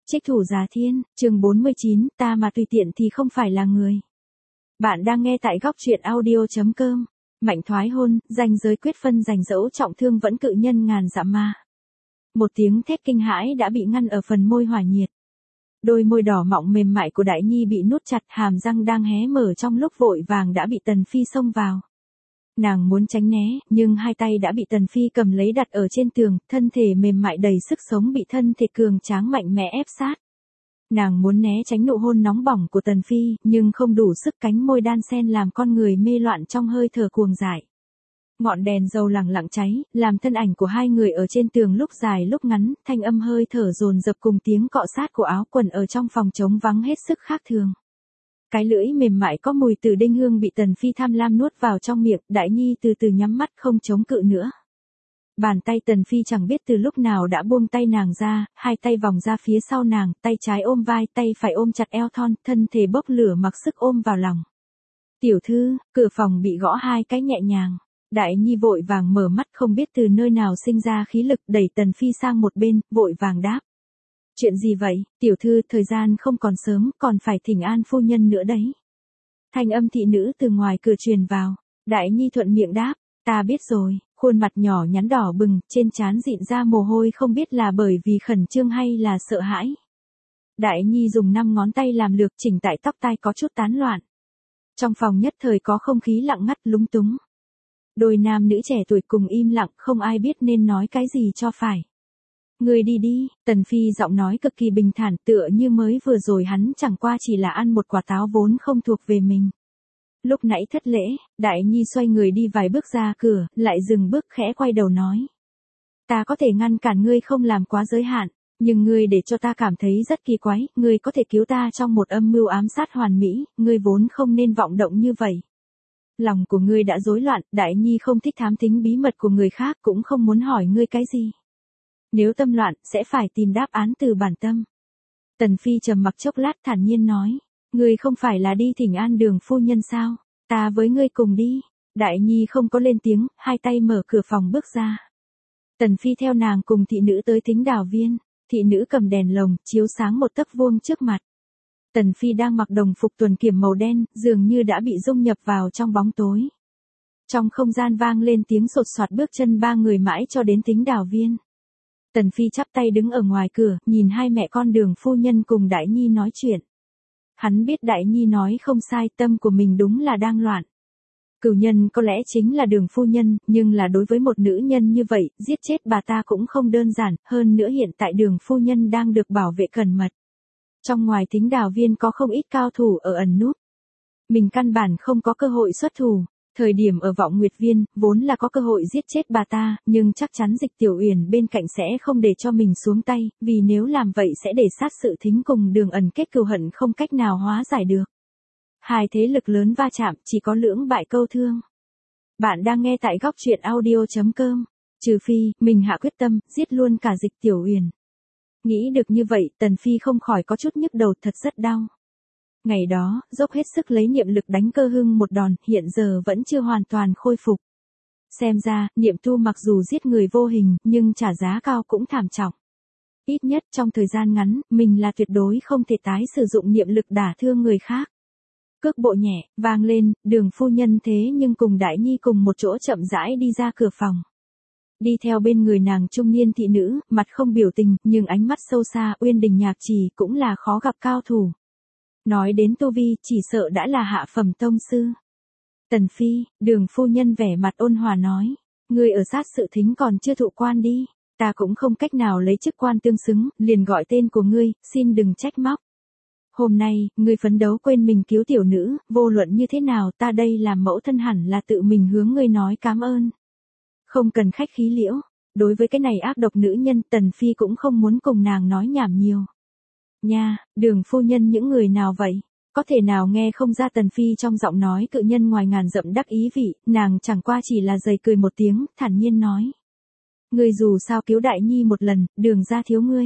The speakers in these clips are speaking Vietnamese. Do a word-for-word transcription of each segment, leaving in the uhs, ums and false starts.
Trích thủ Giá Thiên, chương bốn mươi chín, ta mà tùy tiện thì không phải là người. Bạn đang nghe tại góc truyện audio.com. Mạnh thoái hôn, ranh giới quyết phân giành dẫu trọng thương vẫn cự nhân ngàn dặm ma. Một tiếng thét kinh hãi đã bị ngăn ở phần môi hỏa nhiệt. Đôi môi đỏ mọng mềm mại của Đại Nhi bị nuốt chặt, hàm răng đang hé mở trong lúc vội vàng đã bị Tần Phi xông vào. Nàng muốn tránh né, nhưng hai tay đã bị Tần Phi cầm lấy đặt ở trên tường, thân thể mềm mại đầy sức sống bị thân thể cường tráng mạnh mẽ ép sát. Nàng muốn né tránh nụ hôn nóng bỏng của Tần Phi, nhưng không đủ sức, cánh môi đan sen làm con người mê loạn trong hơi thở cuồng dại. Ngọn đèn dầu lẳng lặng cháy, làm thân ảnh của hai người ở trên tường lúc dài lúc ngắn, thanh âm hơi thở dồn dập cùng tiếng cọ sát của áo quần ở trong phòng trống vắng hết sức khác thường. Cái lưỡi mềm mại có mùi từ đinh hương bị Tần Phi tham lam nuốt vào trong miệng, Đại Nhi từ từ nhắm mắt không chống cự nữa. Bàn tay Tần Phi chẳng biết từ lúc nào đã buông tay nàng ra, hai tay vòng ra phía sau nàng, tay trái ôm vai, tay phải ôm chặt eo thon, thân thể bốc lửa mặc sức ôm vào lòng. Tiểu thư, cửa phòng bị gõ hai cái nhẹ nhàng. Đại Nhi vội vàng mở mắt, không biết từ nơi nào sinh ra khí lực, đẩy Tần Phi sang một bên, vội vàng đáp. Chuyện gì vậy, tiểu thư, thời gian không còn sớm, còn phải thỉnh an phu nhân nữa đấy. Thanh âm thị nữ từ ngoài cửa truyền vào. Đại Nhi thuận miệng đáp, ta biết rồi. Khuôn mặt nhỏ nhắn đỏ bừng, trên trán dịn ra mồ hôi, không biết là bởi vì khẩn trương hay là sợ hãi. Đại Nhi dùng năm ngón tay làm lược chỉnh tại tóc tai có chút tán loạn. Trong phòng nhất thời có không khí lặng ngắt lúng túng. Đôi nam nữ trẻ tuổi cùng im lặng, không ai biết nên nói cái gì cho phải. Người đi đi, Tần Phi giọng nói cực kỳ bình thản, tựa như mới vừa rồi hắn chẳng qua chỉ là ăn một quả táo vốn không thuộc về mình. Lúc nãy thất lễ, Đại Nhi xoay người đi vài bước ra cửa, lại dừng bước khẽ quay đầu nói. Ta có thể ngăn cản ngươi không làm quá giới hạn, nhưng ngươi để cho ta cảm thấy rất kỳ quái, ngươi có thể cứu ta trong một âm mưu ám sát hoàn mỹ, ngươi vốn không nên vọng động như vậy. Lòng của ngươi đã rối loạn, Đại Nhi không thích thám thính bí mật của người khác, cũng không muốn hỏi ngươi cái gì. Nếu tâm loạn, sẽ phải tìm đáp án từ bản tâm. Tần Phi trầm mặc chốc lát thản nhiên nói. Ngươi không phải là đi thỉnh an Đường phu nhân sao? Ta với ngươi cùng đi. Đại Nhi không có lên tiếng, hai tay mở cửa phòng bước ra. Tần Phi theo nàng cùng thị nữ tới Thính Đào Viên. Thị nữ cầm đèn lồng, chiếu sáng một tấc vuông trước mặt. Tần Phi đang mặc đồng phục tuần kiểm màu đen, dường như đã bị dung nhập vào trong bóng tối. Trong không gian vang lên tiếng sột soạt bước chân ba người mãi cho đến Thính Đào Viên. Tần Phi chắp tay đứng ở ngoài cửa, nhìn hai mẹ con Đường phu nhân cùng Đại Nhi nói chuyện. Hắn biết Đại Nhi nói không sai, tâm của mình đúng là đang loạn. Cửu nhân có lẽ chính là Đường phu nhân, nhưng là đối với một nữ nhân như vậy, giết chết bà ta cũng không đơn giản, hơn nữa hiện tại Đường phu nhân đang được bảo vệ cẩn mật. Trong ngoài Thính Đào Viên có không ít cao thủ ở ẩn núp. Mình căn bản không có cơ hội xuất thủ. Thời điểm ở Vọng Nguyệt Viên, vốn là có cơ hội giết chết bà ta, nhưng chắc chắn Dịch Tiểu Uyển bên cạnh sẽ không để cho mình xuống tay, vì nếu làm vậy sẽ để sát sự thính cùng Đường ẩn kết cừu hận không cách nào hóa giải được. Hai thế lực lớn va chạm, chỉ có lưỡng bại câu thương. Bạn đang nghe tại góc truyện audio.com. Trừ phi, mình hạ quyết tâm, giết luôn cả Dịch Tiểu Uyển. Nghĩ được như vậy, Tần Phi không khỏi có chút nhức đầu, thật rất đau. Ngày đó, dốc hết sức lấy niệm lực đánh Cơ Hưng một đòn, hiện giờ vẫn chưa hoàn toàn khôi phục. Xem ra, Niệm Tu mặc dù giết người vô hình, nhưng trả giá cao cũng thảm trọng. Ít nhất trong thời gian ngắn, mình là tuyệt đối không thể tái sử dụng niệm lực đả thương người khác. Cước bộ nhẹ, vang lên, Đường phu nhân thế nhưng cùng Đại Nhi cùng một chỗ chậm rãi đi ra cửa phòng. Đi theo bên người nàng trung niên thị nữ, mặt không biểu tình, nhưng ánh mắt sâu xa, Uyên Đình Nhạc Trì cũng là khó gặp cao thủ. Nói đến tu vi, chỉ sợ đã là hạ phẩm tông sư. Tần Phi, Đường phu nhân vẻ mặt ôn hòa nói, ngươi ở sát sự thính còn chưa thụ quan đi, ta cũng không cách nào lấy chức quan tương xứng, liền gọi tên của ngươi, xin đừng trách móc. Hôm nay, ngươi phấn đấu quên mình cứu tiểu nữ, vô luận như thế nào, ta đây làm mẫu thân hẳn là tự mình hướng ngươi nói cảm ơn. Không cần khách khí liễu, đối với cái này ác độc nữ nhân, Tần Phi cũng không muốn cùng nàng nói nhảm nhiều. Nha, Đường phu nhân những người nào vậy? Có thể nào nghe không ra Tần Phi trong giọng nói cự nhân ngoài ngàn dặm đắc ý vị, nàng chẳng qua chỉ là dày cười một tiếng, thản nhiên nói. Ngươi dù sao cứu Đại Nhi một lần, Đường gia thiếu ngươi.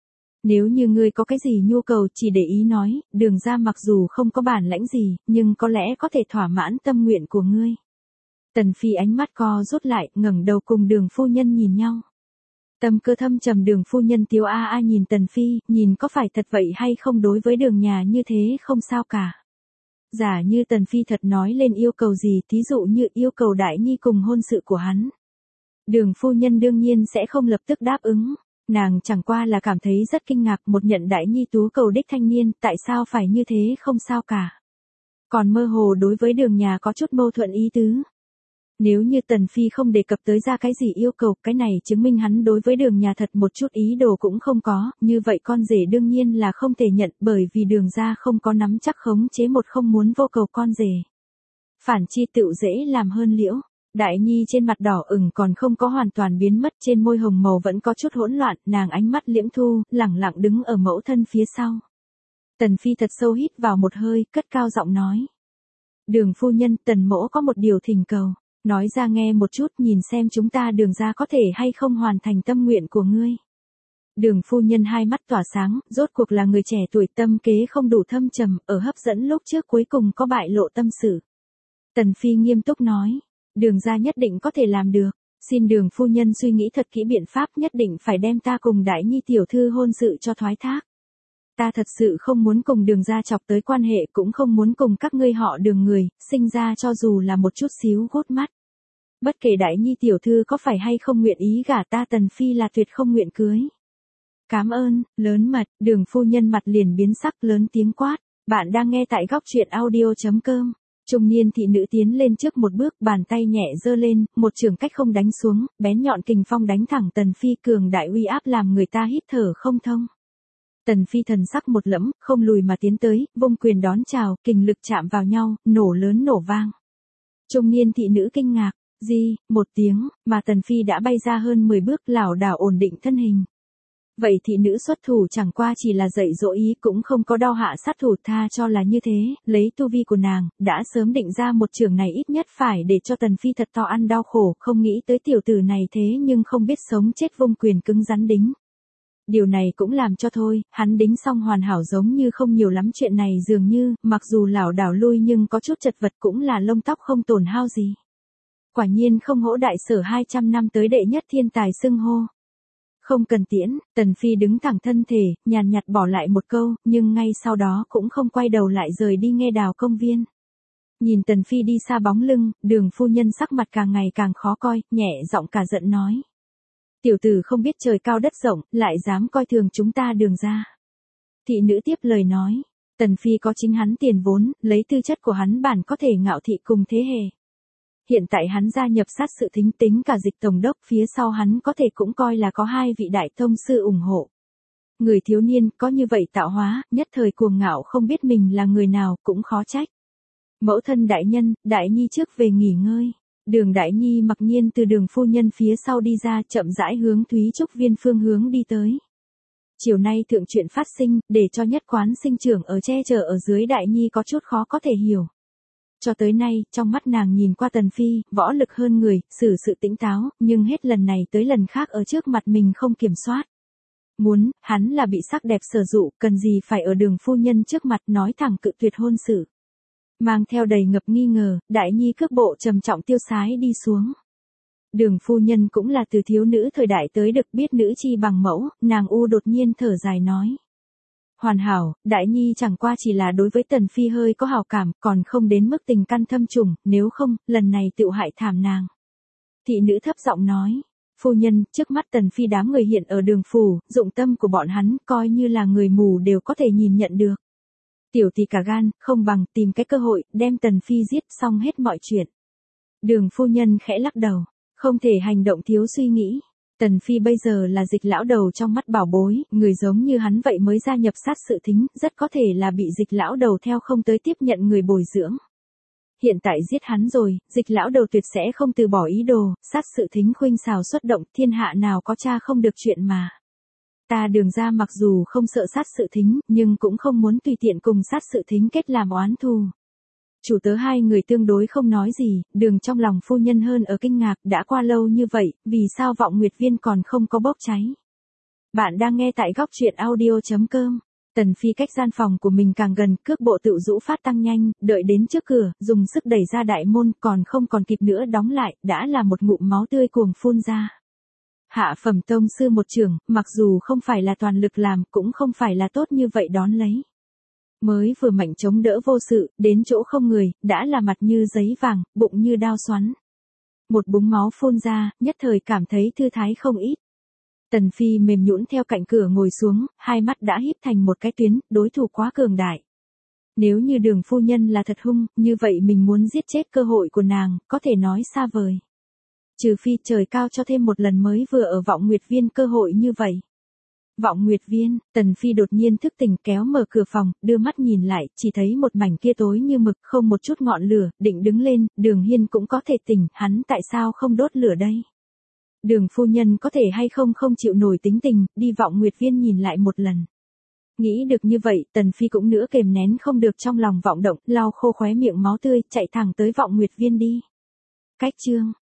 Nếu như ngươi có cái gì nhu cầu chỉ để ý nói, Đường gia mặc dù không có bản lãnh gì, nhưng có lẽ có thể thỏa mãn tâm nguyện của ngươi. Tần Phi ánh mắt co rút lại, ngẩng đầu cùng Đường phu nhân nhìn nhau. Tâm cơ thâm trầm Đường phu nhân Tiếu a a nhìn Tần Phi, nhìn có phải thật vậy hay không, đối với Đường nhà như thế không sao cả. Giả như Tần Phi thật nói lên yêu cầu gì, thí dụ như yêu cầu Đại Nhi cùng hôn sự của hắn. Đường phu nhân đương nhiên sẽ không lập tức đáp ứng, nàng chẳng qua là cảm thấy rất kinh ngạc, một nhận Đại Nhi tú cầu đích thanh niên, tại sao phải như thế, không sao cả. Còn mơ hồ đối với Đường nhà có chút mâu thuẫn ý tứ. Nếu như Tần Phi không đề cập tới ra cái gì yêu cầu, cái này chứng minh hắn đối với Đường nhà thật một chút ý đồ cũng không có, như vậy con rể đương nhiên là không thể nhận, bởi vì Đường gia không có nắm chắc khống chế một không muốn vô cầu con rể. Phản chi tựu dễ làm hơn liễu. Đại Nhi trên mặt đỏ ửng còn không có hoàn toàn biến mất, trên môi hồng màu vẫn có chút hỗn loạn, nàng ánh mắt liễm thu, lẳng lặng đứng ở mẫu thân phía sau. Tần Phi thật sâu hít vào một hơi, cất cao giọng nói. Đường phu nhân, Tần mỗ có một điều thỉnh cầu. Nói ra nghe một chút, nhìn xem chúng ta Đường gia có thể hay không hoàn thành tâm nguyện của ngươi. Đường phu nhân hai mắt tỏa sáng, rốt cuộc là người trẻ tuổi, tâm kế không đủ thâm trầm, ở hấp dẫn lúc trước cuối cùng có bại lộ tâm sự. Tần Phi nghiêm túc nói, Đường gia nhất định có thể làm được, xin Đường phu nhân suy nghĩ thật kỹ biện pháp, nhất định phải đem ta cùng Đại Nhi tiểu thư hôn sự cho thoái thác. Ta thật sự không muốn cùng Đường gia chọc tới quan hệ, cũng không muốn cùng các ngươi họ Đường người, sinh ra cho dù là một chút xíu gút mắt. Bất kể Đại Nhi tiểu thư có phải hay không nguyện ý gả ta, Tần Phi là tuyệt không nguyện cưới. Cám ơn, lớn mật. Đường phu nhân mặt liền biến sắc, lớn tiếng quát. Bạn đang nghe tại góc truyện audio.com. Trung niên thị nữ tiến lên trước một bước, bàn tay nhẹ giơ lên, một trường cách không đánh xuống, bén nhọn kình phong đánh thẳng Tần Phi, cường đại uy áp làm người ta hít thở không thông. Tần Phi thần sắc một lẫm, không lùi mà tiến tới, vung quyền đón chào, kình lực chạm vào nhau, nổ lớn nổ vang. Trung niên thị nữ kinh ngạc, gì, một tiếng, mà Tần Phi đã bay ra hơn mười bước, lảo đảo ổn định thân hình. Vậy thị nữ xuất thủ chẳng qua chỉ là dạy dỗ ý, cũng không có đao hạ sát thủ, tha cho là như thế, lấy tu vi của nàng, đã sớm định ra một trường này ít nhất phải để cho Tần Phi thật to ăn đau khổ, không nghĩ tới tiểu tử này thế nhưng không biết sống chết, vung quyền cứng rắn đính. Điều này cũng làm cho thôi, hắn đính xong hoàn hảo giống như không nhiều lắm, chuyện này dường như, mặc dù lảo đảo lui nhưng có chút chật vật, cũng là lông tóc không tổn hao gì. Quả nhiên không hổ đại sở hai trăm năm tới đệ nhất thiên tài xưng hô. Không cần tiễn, Tần Phi đứng thẳng thân thể, nhàn nhạt bỏ lại một câu, nhưng ngay sau đó cũng không quay đầu lại rời đi nghe đào công viên. Nhìn Tần Phi đi xa bóng lưng, Đường phu nhân sắc mặt càng ngày càng khó coi, nhẹ giọng cả giận nói. Tiểu tử không biết trời cao đất rộng, lại dám coi thường chúng ta Đường gia. Thị nữ tiếp lời nói, Tần Phi có chính hắn tiền vốn, lấy tư chất của hắn bản có thể ngạo thị cùng thế hệ. Hiện tại hắn gia nhập sát sự thính, tính cả Dịch tổng đốc, phía sau hắn có thể cũng coi là có hai vị đại tông sư ủng hộ. Người thiếu niên có như vậy tạo hóa, nhất thời cuồng ngạo không biết mình là người nào, cũng khó trách. Mẫu thân đại nhân, Đại Nhi trước về nghỉ ngơi. Đường Đại Nhi mặc nhiên từ Đường phu nhân phía sau đi ra, chậm rãi hướng Thúy Trúc Viên phương hướng đi tới. Chiều nay thượng chuyện phát sinh, để cho nhất quán sinh trưởng ở che chở ở dưới Đại Nhi có chút khó có thể hiểu. Cho tới nay, trong mắt nàng nhìn qua Tần Phi, võ lực hơn người, xử sự tĩnh táo, nhưng hết lần này tới lần khác ở trước mặt mình không kiểm soát. Muốn, hắn là bị sắc đẹp sở dụ, cần gì phải ở Đường phu nhân trước mặt nói thẳng cự tuyệt hôn sự. Mang theo đầy ngập nghi ngờ, Đại Nhi cước bộ trầm trọng tiêu sái đi xuống. Đường phu nhân cũng là từ thiếu nữ thời đại tới được biết nữ chi bằng mẫu, nàng u đột nhiên thở dài nói. Hoàn hảo, Đại Nhi chẳng qua chỉ là đối với Tần Phi hơi có hảo cảm, còn không đến mức tình căn thâm trùng, nếu không, lần này tựu hại thảm nàng. Thị nữ thấp giọng nói, phu nhân, trước mắt Tần Phi đám người hiện ở Đường phủ, dụng tâm của bọn hắn, coi như là người mù đều có thể nhìn nhận được. Tiểu tỷ cả gan, không bằng tìm cái cơ hội, đem Tần Phi giết xong hết mọi chuyện. Đường phu nhân khẽ lắc đầu, không thể hành động thiếu suy nghĩ. Tần Phi bây giờ là Dịch lão đầu trong mắt bảo bối, người giống như hắn vậy mới gia nhập sát sự thính, rất có thể là bị Dịch lão đầu theo không tới tiếp nhận người bồi dưỡng. Hiện tại giết hắn rồi, Dịch lão đầu tuyệt sẽ không từ bỏ ý đồ, sát sự thính khuynh xào xuất động, thiên hạ nào có cha không được chuyện mà. Ta Đường gia mặc dù không sợ sát sự thính, nhưng cũng không muốn tùy tiện cùng sát sự thính kết làm oán thù. Chủ tớ hai người tương đối không nói gì, Đường trong lòng phu nhân hơn ở kinh ngạc, đã qua lâu như vậy, vì sao Vọng Nguyệt Viên còn không có bốc cháy. Bạn đang nghe tại góc truyện audio.com. Tần Phi cách gian phòng của mình càng gần, cước bộ tự rũ phát tăng nhanh, đợi đến trước cửa, dùng sức đẩy ra đại môn, còn không còn kịp nữa đóng lại, đã là một ngụm máu tươi cuồng phun ra. Hạ phẩm tông sư một trưởng, mặc dù không phải là toàn lực làm, cũng không phải là tốt như vậy đón lấy. Mới vừa mạnh chống đỡ vô sự, đến chỗ không người, đã là mặt như giấy vàng, bụng như đao xoắn. Một búng máu phun ra, nhất thời cảm thấy thư thái không ít. Tần Phi mềm nhũn theo cạnh cửa ngồi xuống, hai mắt đã híp thành một cái tuyến, đối thủ quá cường đại. Nếu như Đường phu nhân là thật hung, như vậy mình muốn giết chết cơ hội của nàng, có thể nói xa vời. Trừ phi trời cao cho thêm một lần mới vừa ở Vọng Nguyệt Viên cơ hội như vậy. Vọng Nguyệt Viên, Tần Phi đột nhiên thức tỉnh kéo mở cửa phòng, đưa mắt nhìn lại, chỉ thấy một mảnh kia tối như mực, không một chút ngọn lửa, định đứng lên, Đường Hiên cũng có thể tỉnh, hắn tại sao không đốt lửa đây? Đường phu nhân có thể hay không không chịu nổi tính tình, đi Vọng Nguyệt Viên nhìn lại một lần. Nghĩ được như vậy, Tần Phi cũng nữa kềm nén không được trong lòng vọng động, lau khô khóe miệng máu tươi, chạy thẳng tới Vọng Nguyệt Viên đi. Cách chương